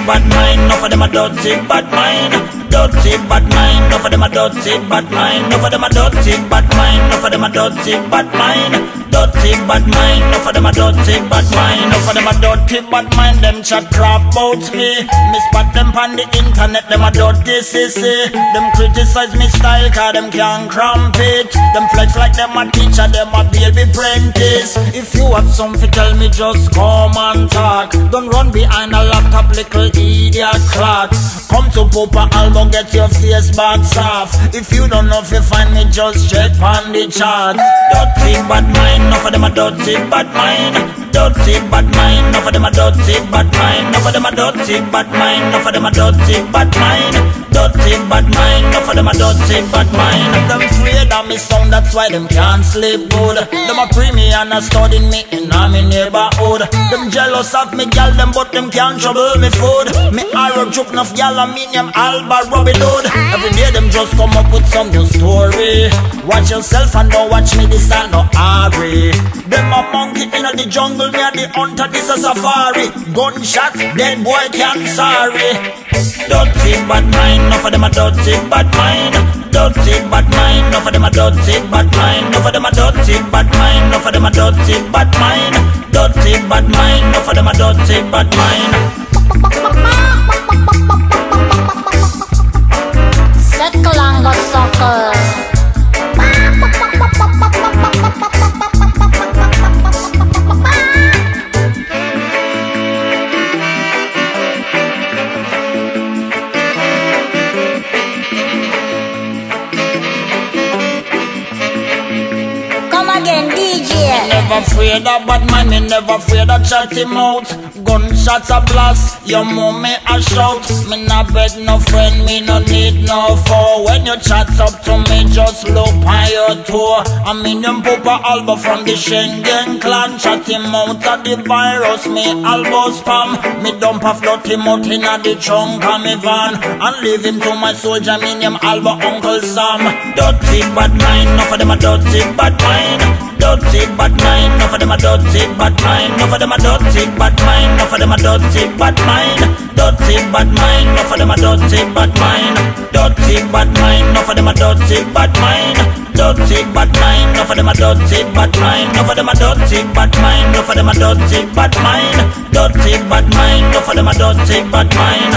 bad mind, enough of them a dirty bad mind. Dirty bad mind, enough of them a dirty bad mind. Enough of them a dirty bad mind, enough of them a dirty bad mind. Dirty bad mind, enough of them a dirty bad mind. Enough of them a dirty bad mind, them chat crap about me. Me spot them on the internet, them a dirty sissy. Them criticize me style, cause them can't cramp it. Them flex like them a teacher, them a baby apprentice. If you have something, tell me, just come and talk. Don't run behind a laptop, little idiot clock. Come to Papa Albo, get your face box off. If you don't know if you find me, just check on the chart. Dirty bad mind, enough of them a dirty bad mind. Dirty bad mind, enough of them a dirty bad mind. Enough of them a dirty bad mind, enough of them a dirty bad mind. Dirty bad mind, enough of them a dirty bad mind. Them afraid of me sound, that's why them can't sleep good. Them a pre me and a studying me in my neighborhood. Them jealous of me gal, them but them can't trouble me food. Me arrow choke enough gal, I mean them Alba Robin Hood. Every day them just come up with some new story. Watch yourself and don't watch me, this ain't no hurry. Them a monkey in the jungle, me a the hunter, this a safari. Gunshot, dead boy can't sorry. Dirty bad mind, enough of them a dirty bad mind. Dirty bad mind, enough of them a dirty bad mind. Enough of them a dirty bad mind, enough of them a dirty bad mind. Dirty bad mind, enough of them a dirty bad mind. Circle and go circle. Never afraid of bad man, me never afraid of chat him out. Gunshots a blast, your mommy a shout. Me not beg no friend, me no need no foe. When you chat up to me, just look on your toe. I mean them Papa Alba from the Schengen clan. Chat him out of the virus, me Alba spam. Me dump a float him out in a the trunk of me van. And leave him to my soldier, me name Alba Uncle Sam. Dirty bad mind, enough of them a dirty bad mind. Dirty bad mind, enough of them a dirty bad mind. Enough of them a dirty bad mind, enough of them a dirty bad mind. Dirty bad mind, enough of them a dirty bad mind. Dirty bad mind, enough of them a dirty bad mind. Dirty bad mind, enough of them a dirty bad mind. Enough of them a dirty bad mind, enough of them a dirty bad mind. Dirty bad mind, enough of them a dirty bad mind.